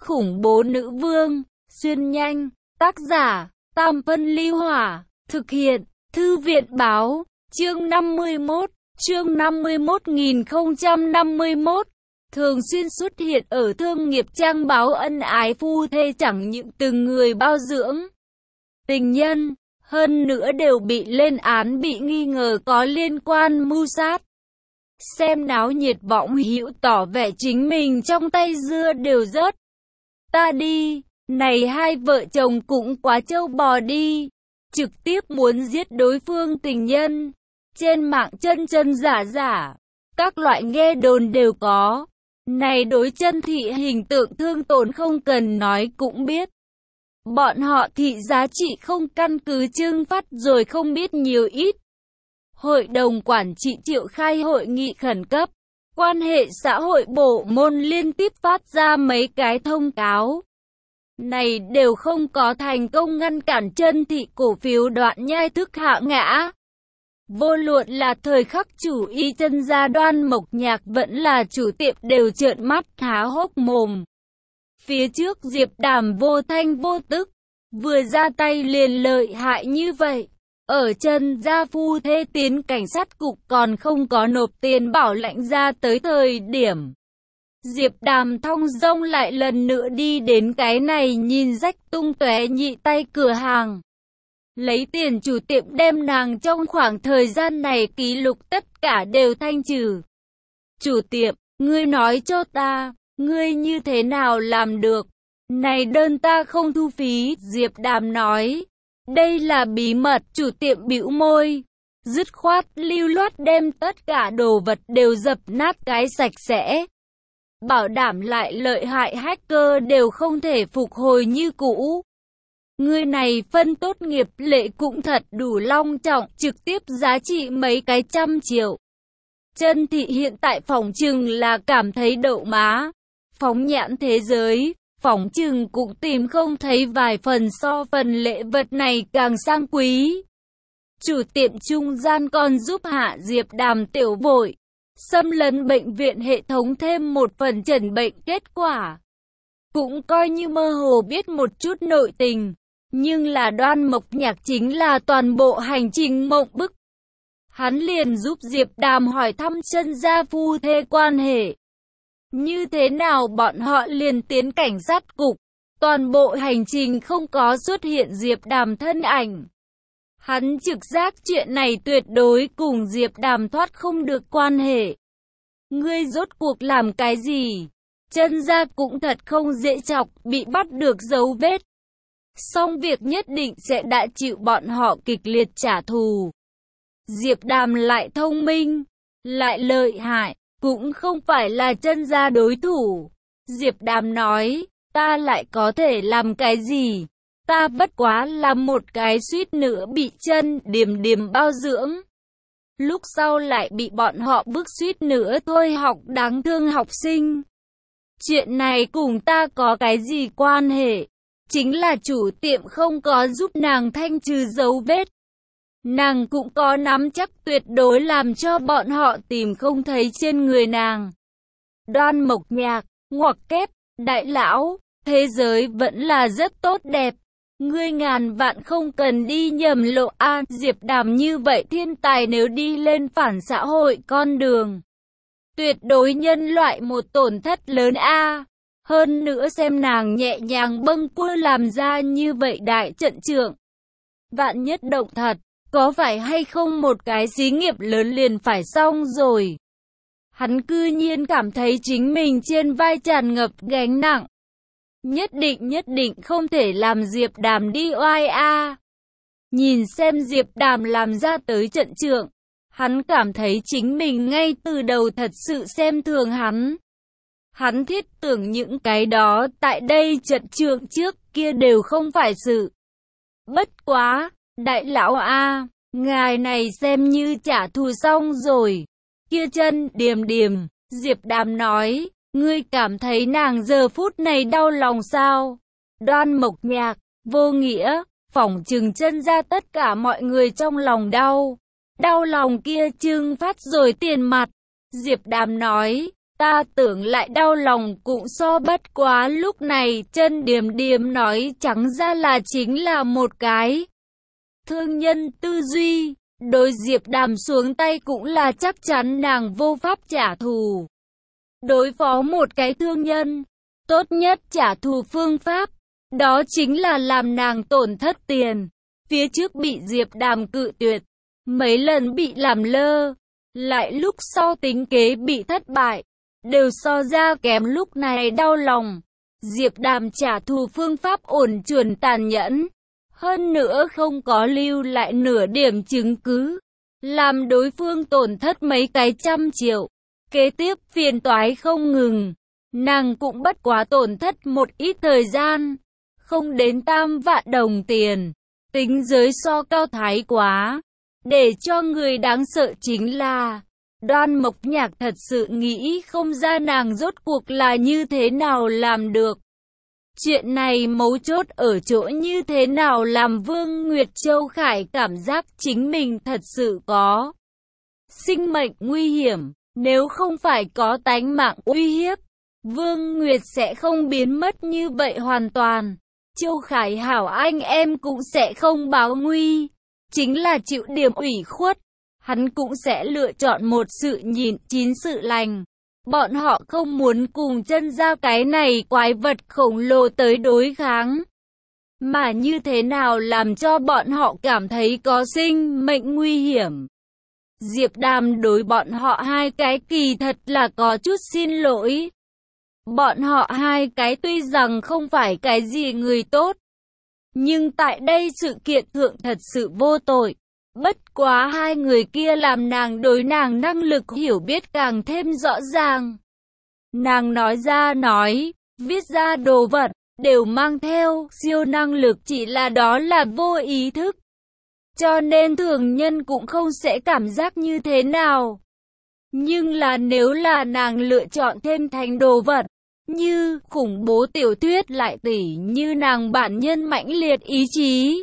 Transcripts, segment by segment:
khủng bố nữ vương, xuyên nhanh, tác giả, Tam Phân Ly Hỏa, thực hiện, Thư viện Báo, chương 51, chương 51.051, thường xuyên xuất hiện ở thương nghiệp trang báo ân ái phu thê chẳng những từng người bao dưỡng tình nhân, hơn nữa đều bị lên án bị nghi ngờ có liên quan mưu sát. Xem náo nhiệt Võng Hữu tỏ vẻ chính mình trong tay dưa đều rớt. Ta đi, này hai vợ chồng cũng quá trâu bò đi, trực tiếp muốn giết đối phương tình nhân. Trên mạng chân chân giả giả, các loại nghe đồn đều có. Này đối chân thị hình tượng thương tổn không cần nói cũng biết. Bọn họ thị giá trị không căn cứ trưng phát rồi không biết nhiều ít. Hội đồng quản trị triệu khai hội nghị khẩn cấp. Quan hệ xã hội bộ môn liên tiếp phát ra mấy cái thông cáo. Này đều không có thành công ngăn cản chân thị cổ phiếu Đoạn Nhai thức hạ ngã. Vô luận là thời khắc chủ y chân gia Đoan Mộc Nhạc vẫn là chủ tiệm đều trợn mắt há hốc mồm. Phía trước Diệp Đàm vô thanh vô tức, vừa ra tay liền lợi hại như vậy. Ở chân gia phu thê tiến cảnh sát cục còn không có nộp tiền bảo lãnh ra tới thời điểm. Diệp Đàm thong dong lại lần nữa đi đến cái này nhìn rách tung tóe nhị tay cửa hàng. Lấy tiền chủ tiệm đem nàng trong khoảng thời gian này ký lục tất cả đều thanh trừ. Chủ tiệm, ngươi nói cho ta, ngươi như thế nào làm được? Này đơn ta không thu phí, Diệp Đàm nói. Đây là bí mật, chủ tiệm bĩu môi. Dứt khoát lưu loát đem tất cả đồ vật đều dập nát cái sạch sẽ. Bảo đảm lại lợi hại hacker đều không thể phục hồi như cũ. Người này phân tốt nghiệp lệ cũng thật đủ long trọng, trực tiếp giá trị mấy cái trăm triệu. Chân thị hiện tại phỏng chừng là cảm thấy đậu má. Phóng nhãn thế giới, phỏng chừng cũng tìm không thấy vài phần so phần lễ vật này càng sang quý. Chủ tiệm trung gian còn giúp Hạ Diệp Đàm tiểu vội. Xâm lấn bệnh viện hệ thống thêm một phần chẩn bệnh kết quả. Cũng coi như mơ hồ biết một chút nội tình. Nhưng là Đoan Mộc Nhạc chính là toàn bộ hành trình mộng bức. Hắn liền giúp Diệp Đàm hỏi thăm chân gia phu thê quan hệ. Như thế nào bọn họ liền tiến cảnh sát cục. Toàn bộ hành trình không có xuất hiện Diệp Đàm thân ảnh. Hắn trực giác chuyện này tuyệt đối cùng Diệp Đàm thoát không được quan hệ. Ngươi rốt cuộc làm cái gì? Chân gia cũng thật không dễ chọc, bị bắt được dấu vết. Xong việc nhất định sẽ đã chịu bọn họ kịch liệt trả thù. Diệp Đàm lại thông minh, lại lợi hại, cũng không phải là chân gia đối thủ. Diệp Đàm nói, ta lại có thể làm cái gì? Ta bất quá là một cái suýt nữa bị chân Điềm Điềm bao dưỡng. Lúc sau lại bị bọn họ bức suýt nữa thôi học đáng thương học sinh. Chuyện này cùng ta có cái gì quan hệ? Chính là chủ tiệm không có giúp nàng thanh trừ dấu vết. Nàng cũng có nắm chắc tuyệt đối làm cho bọn họ tìm không thấy trên người nàng. Đoan Mộc Nhạc, ngoặc kép, đại lão, thế giới vẫn là rất tốt đẹp. Ngươi ngàn vạn không cần đi nhầm lộ a. Diệp Đàm như vậy thiên tài nếu đi lên phản xã hội con đường. Tuyệt đối nhân loại một tổn thất lớn a. Hơn nữa xem nàng nhẹ nhàng bâng quơ làm ra như vậy đại trận trưởng. Vạn nhất động thật, có phải hay không một cái xí nghiệp lớn liền phải xong rồi. Hắn cư nhiên cảm thấy chính mình trên vai tràn ngập gánh nặng. Nhất định không thể làm Diệp Đàm đi oai a. Nhìn xem Diệp Đàm làm ra tới trận trưởng, hắn cảm thấy chính mình ngay từ đầu thật sự xem thường hắn. Hắn thiết tưởng những cái đó tại đây trận trưởng trước kia đều không phải sự. Bất quá, đại lão a, ngài này xem như trả thù xong rồi. Kia chân Điềm Điềm, Diệp Đàm nói, ngươi cảm thấy nàng giờ phút này đau lòng sao? Đoan Mộc Nhạc, vô nghĩa, phỏng chừng chân ra tất cả mọi người trong lòng đau. Đau lòng kia trưng phát rồi tiền mặt. Diệp Đàm nói, Ta tưởng lại đau lòng cũng so bất quá lúc này chân Điềm Điềm nói trắng ra là chính là một cái thương nhân tư duy. Đối Diệp Đàm xuống tay cũng là chắc chắn nàng vô pháp trả thù. Đối phó một cái thương nhân, tốt nhất trả thù phương pháp, đó chính là làm nàng tổn thất tiền. Phía trước bị Diệp Đàm cự tuyệt, mấy lần bị làm lơ, lại lúc sau tính kế bị thất bại, đều so ra kém lúc này đau lòng. Diệp Đàm trả thù phương pháp ổn chuẩn tàn nhẫn, hơn nữa không có lưu lại nửa điểm chứng cứ, làm đối phương tổn thất mấy cái trăm triệu. Kế tiếp phiền toái không ngừng, nàng cũng bất quá tổn thất một ít thời gian, không đến 3 vạn đồng tiền. Tính giới so cao thái quá. Để cho người đáng sợ chính là Đoan Mộc Nhạc thật sự nghĩ không ra nàng rốt cuộc là như thế nào làm được. Chuyện này mấu chốt ở chỗ như thế nào làm Vương Nguyệt Châu Khải cảm giác chính mình thật sự có sinh mệnh nguy hiểm. Nếu không phải có tánh mạng uy hiếp, Vương Nguyệt sẽ không biến mất như vậy hoàn toàn. Châu Khải hảo anh em cũng sẽ không báo nguy, chính là chịu điểm ủy khuất, hắn cũng sẽ lựa chọn một sự nhịn 9 sự lành. Bọn họ không muốn cùng chân ra cái này quái vật khổng lồ tới đối kháng. Mà như thế nào làm cho bọn họ cảm thấy có sinh mệnh nguy hiểm? Diệp Đàm đối bọn họ hai cái kỳ thật là có chút xin lỗi. Bọn họ hai cái tuy rằng không phải cái gì người tốt, nhưng tại đây sự kiện thượng thật sự vô tội. Bất quá hai người kia làm nàng đối nàng năng lực hiểu biết càng thêm rõ ràng. Nàng nói ra nói, viết ra đồ vật, đều mang theo siêu năng lực, chỉ là đó là vô ý thức. Cho nên thường nhân cũng không sẽ cảm giác như thế nào. Nhưng là nếu là nàng lựa chọn thêm thành đồ vật, như khủng bố tiểu thuyết lại tỉ như nàng bản nhân mãnh liệt ý chí.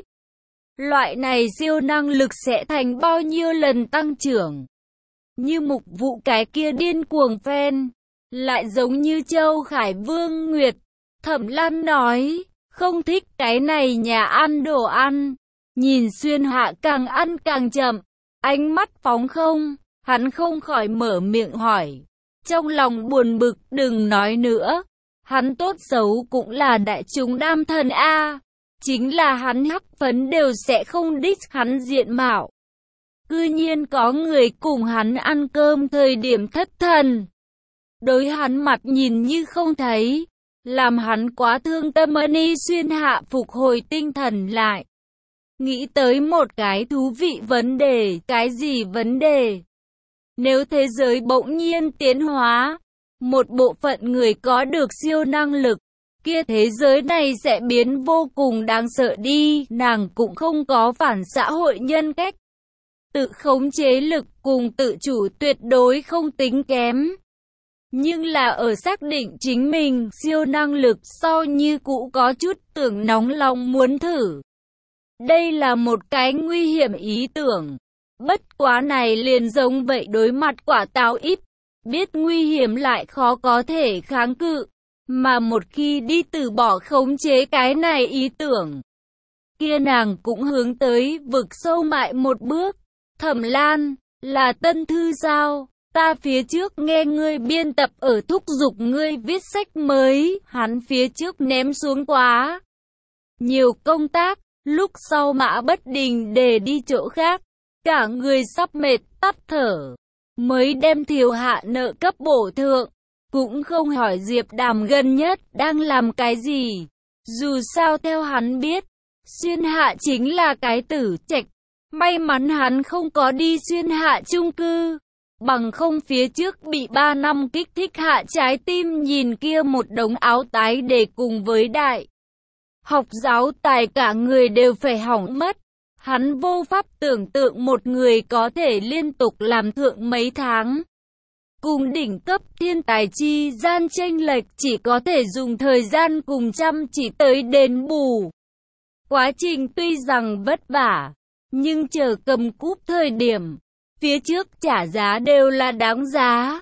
Loại này siêu năng lực sẽ thành bao nhiêu lần tăng trưởng. Như Mục Vụ cái kia điên cuồng fan, lại giống như Châu Khải Vương Nguyệt. Thẩm Lan nói, không thích cái này nhà ăn đồ ăn. Nhìn Xuyên Hạ càng ăn càng chậm, ánh mắt phóng không, hắn không khỏi mở miệng hỏi. Trong lòng buồn bực đừng nói nữa, hắn tốt xấu cũng là đại chúng đam thần A. Chính là hắn hắc phấn đều sẽ không đích hắn diện mạo. Cư nhiên có người cùng hắn ăn cơm thời điểm thất thần. Đối hắn mặt nhìn như không thấy, làm hắn quá thương tâm. Ni Xuyên Hạ phục hồi tinh thần lại. Nghĩ tới một cái thú vị vấn đề. Cái gì vấn đề? Nếu thế giới bỗng nhiên tiến hóa, một bộ phận người có được siêu năng lực, kia thế giới này sẽ biến vô cùng đáng sợ đi. Nàng cũng không có phản xã hội nhân cách. Tự khống chế lực cùng tự chủ tuyệt đối không tính kém. Nhưng là ở xác định chính mình siêu năng lực sau như cũ có chút tưởng nóng lòng muốn thử. Đây là một cái nguy hiểm ý tưởng. Bất quá này liền giống vậy đối mặt quả táo íp. Biết nguy hiểm lại khó có thể kháng cự. Mà một khi đi từ bỏ khống chế cái này ý tưởng, kia nàng cũng hướng tới vực sâu mại một bước. Thẩm Lan, là Tân Thư sao? Ta phía trước nghe ngươi biên tập ở thúc giục ngươi viết sách mới, hắn phía trước ném xuống quá nhiều công tác, lúc sau Mã Bất Đình để đi chỗ khác, cả người sắp mệt tắt thở, mới đem Thiều Hạ nợ cấp bổ thượng, cũng không hỏi Diệp Đàm gần nhất đang làm cái gì. Dù sao theo hắn biết, Xuyên Hạ chính là cái tử trạch, may mắn hắn không có đi Xuyên Hạ chung cư. Bằng không phía trước bị 3 năm kích thích hạ trái tim nhìn kia một đống áo tái để cùng với đại học giáo tài cả người đều phải hỏng mất. Hắn vô pháp tưởng tượng một người có thể liên tục làm thượng mấy tháng. Cùng đỉnh cấp thiên tài chi gian chênh lệch chỉ có thể dùng thời gian cùng chăm chỉ tới đền bù. Quá trình tuy rằng vất vả, nhưng chờ cầm cúp thời điểm phía trước trả giá đều là đáng giá.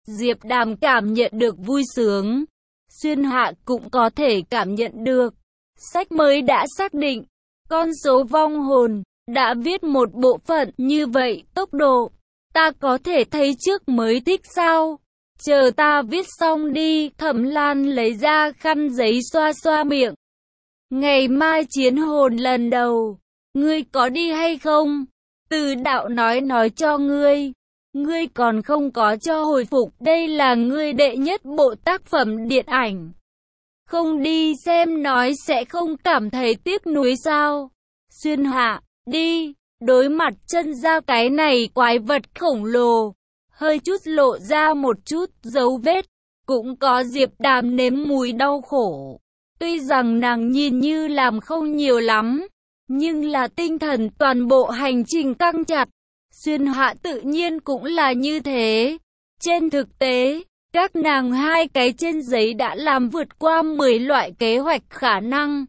Diệp Đàm cảm nhận được vui sướng. Xuyên Hạ cũng có thể cảm nhận được. Sách mới đã xác định, con số vong hồn, đã viết một bộ phận như vậy tốc độ. Ta có thể thấy trước mới thích sao? Chờ ta viết xong đi. Thẩm Lan lấy ra khăn giấy xoa xoa miệng. Ngày mai chiến hồn lần đầu, ngươi có đi hay không? Từ đạo nói cho ngươi. Ngươi còn không có cho hồi phục, đây là ngươi đệ nhất bộ tác phẩm điện ảnh. Không đi xem nói sẽ không cảm thấy tiếc nuối sao? Xuyên Hạ, đi, đối mặt chân ra cái này quái vật khổng lồ, hơi chút lộ ra một chút dấu vết, cũng có Diệp Đàm nếm mùi đau khổ. Tuy rằng nàng nhìn như làm không nhiều lắm, nhưng là tinh thần toàn bộ hành trình căng chặt. Xuyên Hạ tự nhiên cũng là như thế. Trên thực tế, các nàng hai cái trên giấy đã làm vượt qua 10 loại kế hoạch khả năng.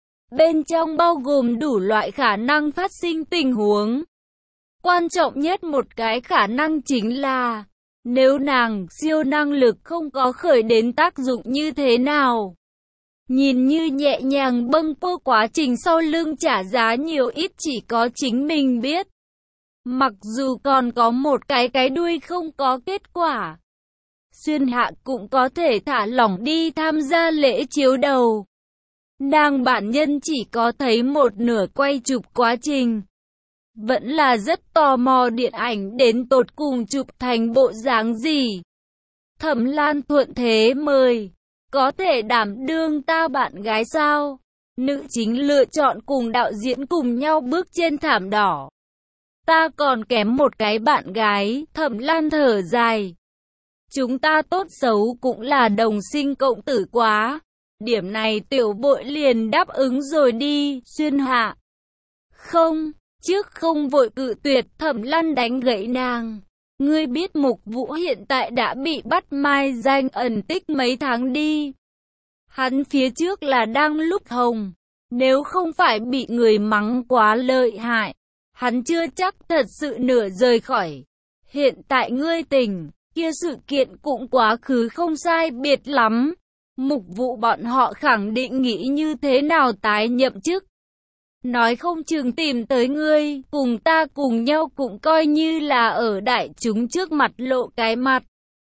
Bên trong bao gồm đủ loại khả năng phát sinh tình huống. Quan trọng nhất một cái khả năng chính là, nếu nàng siêu năng lực không có khởi đến tác dụng như thế nào. Nhìn như nhẹ nhàng bâng quơ, quá trình sau lưng trả giá nhiều ít chỉ có chính mình biết. Mặc dù còn có một cái đuôi không có kết quả, Xuyên Hạ cũng có thể thả lỏng đi tham gia lễ chiếu đầu. Nàng bản nhân chỉ có thấy một nửa quay chụp quá trình. Vẫn là rất tò mò điện ảnh đến tột cùng chụp thành bộ dáng gì. Thẩm Lan thuận thế mời, có thể đảm đương ta bạn gái sao? Nữ chính lựa chọn cùng đạo diễn cùng nhau bước trên thảm đỏ. Ta còn kém một cái bạn gái. Thẩm Lan thở dài. Chúng ta tốt xấu cũng là đồng sinh cộng tử quá. Điểm này tiểu bội liền đáp ứng rồi đi. Xuyên Hạ, không, trước không vội cự tuyệt. Thẩm Lan đánh gãy nàng. Ngươi biết Mục Vũ hiện tại đã bị bắt mai danh ẩn tích mấy tháng đi. Hắn phía trước là đang lúc hồng. Nếu không phải bị người mắng quá lợi hại, hắn chưa chắc thật sự nửa rời khỏi. Hiện tại ngươi tỉnh, kia sự kiện cũng quá khứ không sai biệt lắm. Mục Vũ bọn họ khẳng định nghĩ như thế nào tái nhậm chức. Nói không chừng tìm tới ngươi, cùng ta cùng nhau cũng coi như là ở đại chúng trước mặt lộ cái mặt.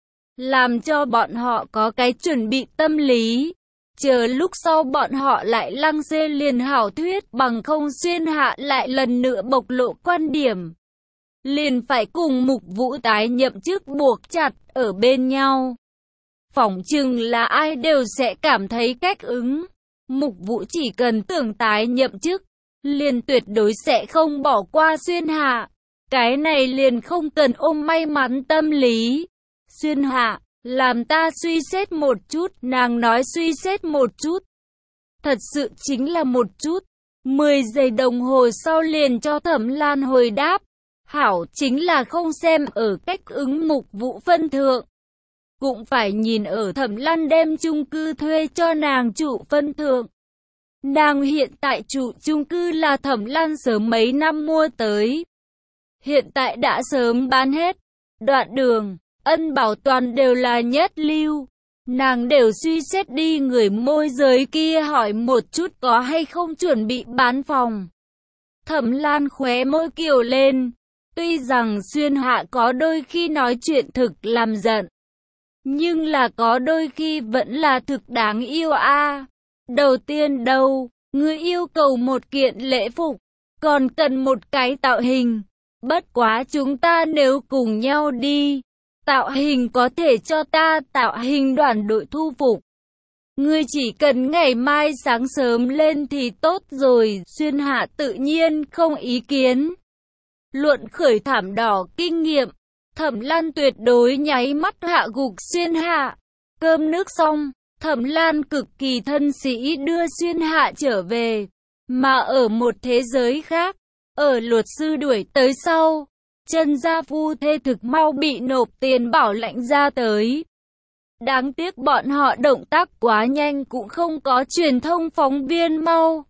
Làm cho bọn họ có cái chuẩn bị tâm lý. Chờ lúc sau bọn họ lại lăng xê liền hảo thuyết, bằng không Xuyên Hạ lại lần nữa bộc lộ quan điểm. Liền phải cùng Mục Vũ tái nhậm chức buộc chặt ở bên nhau. Phỏng chừng là ai đều sẽ cảm thấy cách ứng. Mục Vũ chỉ cần tưởng tái nhậm chức, liền tuyệt đối sẽ không bỏ qua Xuyên Hạ. Cái này liền không cần ôm may mắn tâm lý. Xuyên Hạ, làm ta suy xét một chút. Nàng nói suy xét một chút, thật sự chính là một chút. 10 giây đồng hồ sau liền cho Thẩm Lan hồi đáp. Hảo, chính là không xem ở cách ứng Mục Vũ phân thượng, cũng phải nhìn ở Thẩm Lan đem chung cư thuê cho nàng trụ phân thượng. Nàng hiện tại trụ chung cư là Thẩm Lan sớm mấy năm mua tới, hiện tại đã sớm bán hết. Đoạn đường, ân bảo toàn đều là nhất lưu. Nàng đều suy xét đi người môi giới kia hỏi một chút có hay không chuẩn bị bán phòng. Thẩm Lan khóe môi kiều lên. Tuy rằng Xuyên Hạ có đôi khi nói chuyện thực làm giận, nhưng là có đôi khi vẫn là thực đáng yêu a. Đầu tiên đâu, ngươi yêu cầu một kiện lễ phục, còn cần một cái tạo hình. Bất quá chúng ta nếu cùng nhau đi, tạo hình có thể cho ta tạo hình đoàn đội thu phục. Ngươi chỉ cần ngày mai sáng sớm lên thì tốt rồi. Xuyên Hạ tự nhiên không ý kiến. Luận khởi thảm đỏ kinh nghiệm, Thẩm Lan tuyệt đối nháy mắt hạ gục Xuyên Hạ. Cơm nước xong, Thẩm Lan cực kỳ thân sĩ đưa Xuyên Hạ trở về. Mà ở một thế giới khác, ở luật sư đuổi tới sau, Trần gia phu thê thực mau bị nộp tiền bảo lãnh ra tới. Đáng tiếc bọn họ động tác quá nhanh, cũng không có truyền thông phóng viên mau.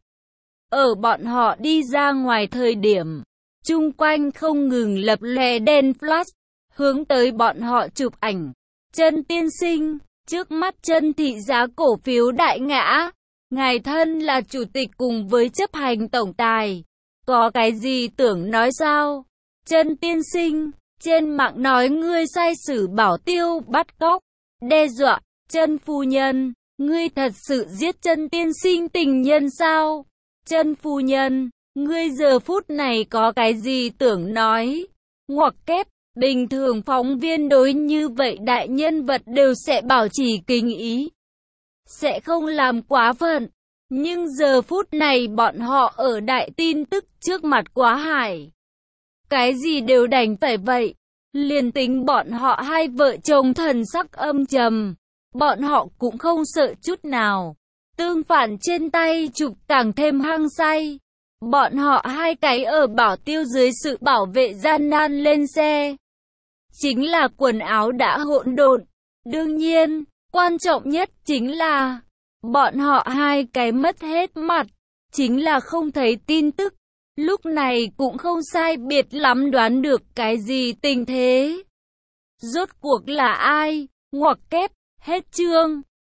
Ở bọn họ đi ra ngoài thời điểm, chung quanh không ngừng lập lòe đèn flash, hướng tới bọn họ chụp ảnh. Chân tiên sinh, trước mắt chân thị giá cổ phiếu đại ngã. Ngài thân là chủ tịch cùng với chấp hành tổng tài. Có cái gì tưởng nói sao? Chân tiên sinh, trên mạng nói ngươi sai sử Bảo Tiêu bắt cóc, đe dọa. Chân phu nhân, ngươi thật sự giết chân tiên sinh tình nhân sao? Chân phu nhân, ngươi giờ phút này có cái gì tưởng nói? Ngoặc kép, bình thường phóng viên đối như vậy đại nhân vật đều sẽ bảo trì kính ý, sẽ không làm quá phận. Nhưng giờ phút này bọn họ ở đại tin tức trước mặt quá hải. Cái gì đều đành phải vậy. Liền tính bọn họ hai vợ chồng thần sắc âm trầm, bọn họ cũng không sợ chút nào. Tương phản trên tay chụp càng thêm hăng say. Bọn họ hai cái ở Bảo Tiêu dưới sự bảo vệ gian nan lên xe. Chính là quần áo đã hỗn độn. Đương nhiên, quan trọng nhất chính là bọn họ hai cái mất hết mặt. Chính là không thấy tin tức. Lúc này cũng không sai biệt lắm đoán được cái gì tình thế. Rốt cuộc là ai? Ngoặc kép, hết chương.